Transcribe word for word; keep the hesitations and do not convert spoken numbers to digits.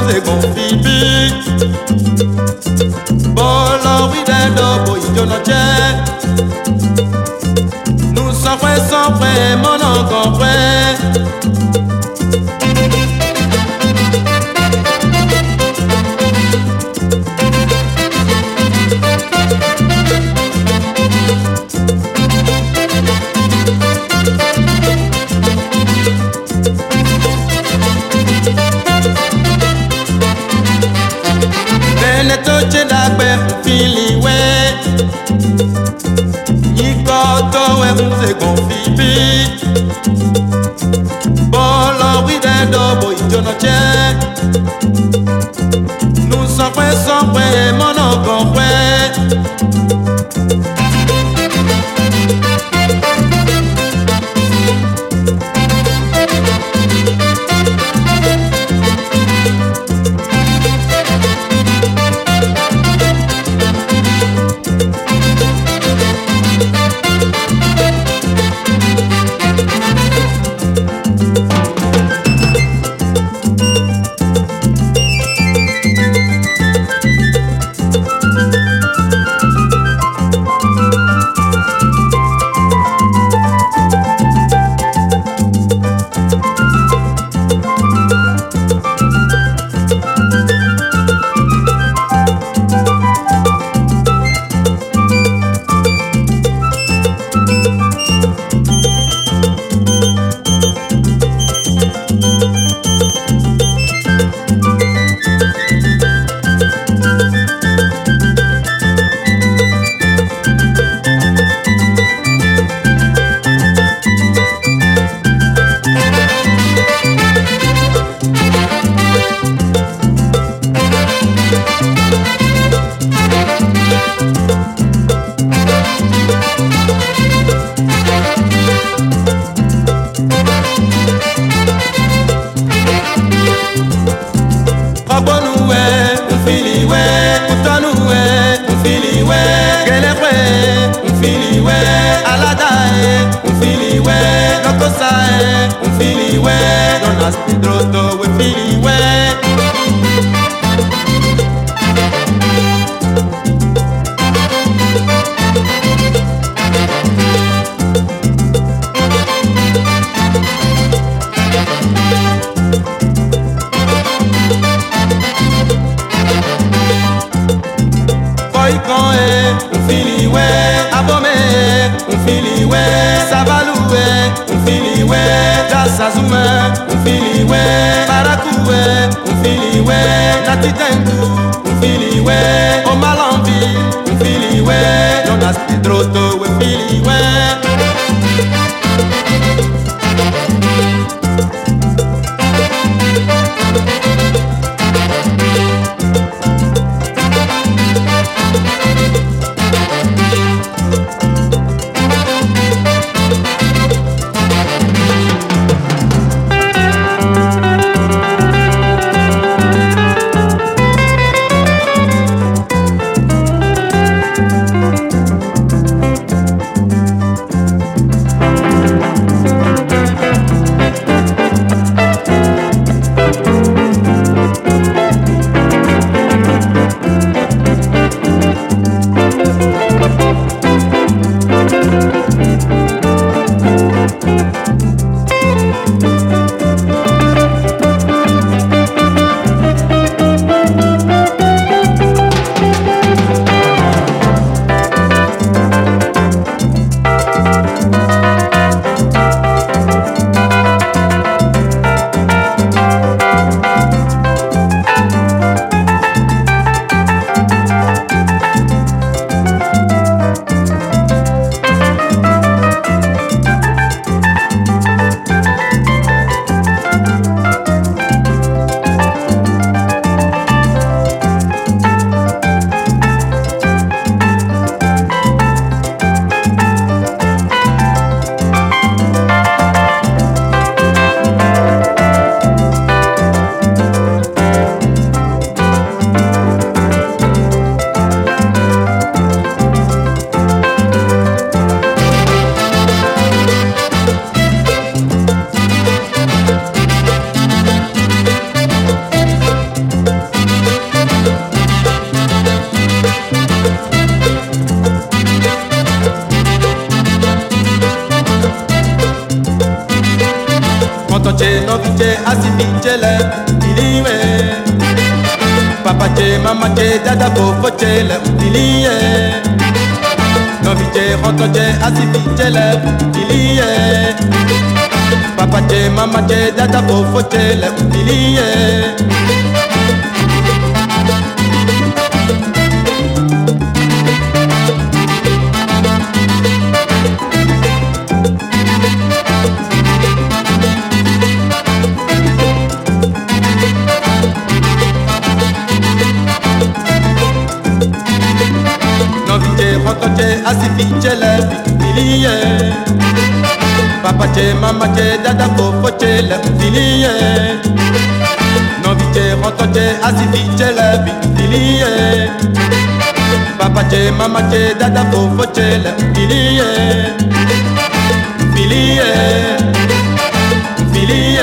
se gonfibi. Bolo wide dobo ijono je. Nous sans près sans près mon encore près. Toche dagbe fili we Yiko to we unse gonfibi Bolo wide dobo ijono che Nous sans près sans près mon encore près. fichele iliwe. Papa che mama che dada fofo che le iliye. Novi che roto che asi fichele iliye. Papa che mama che dada fofo che le iliye. Che asifiche le filiye. Papa che mama che dada fofo che le filiye. Novi che roto che asifiche le filiye. Papa che mama che dada fofo che le filiye. Filiye, filiye.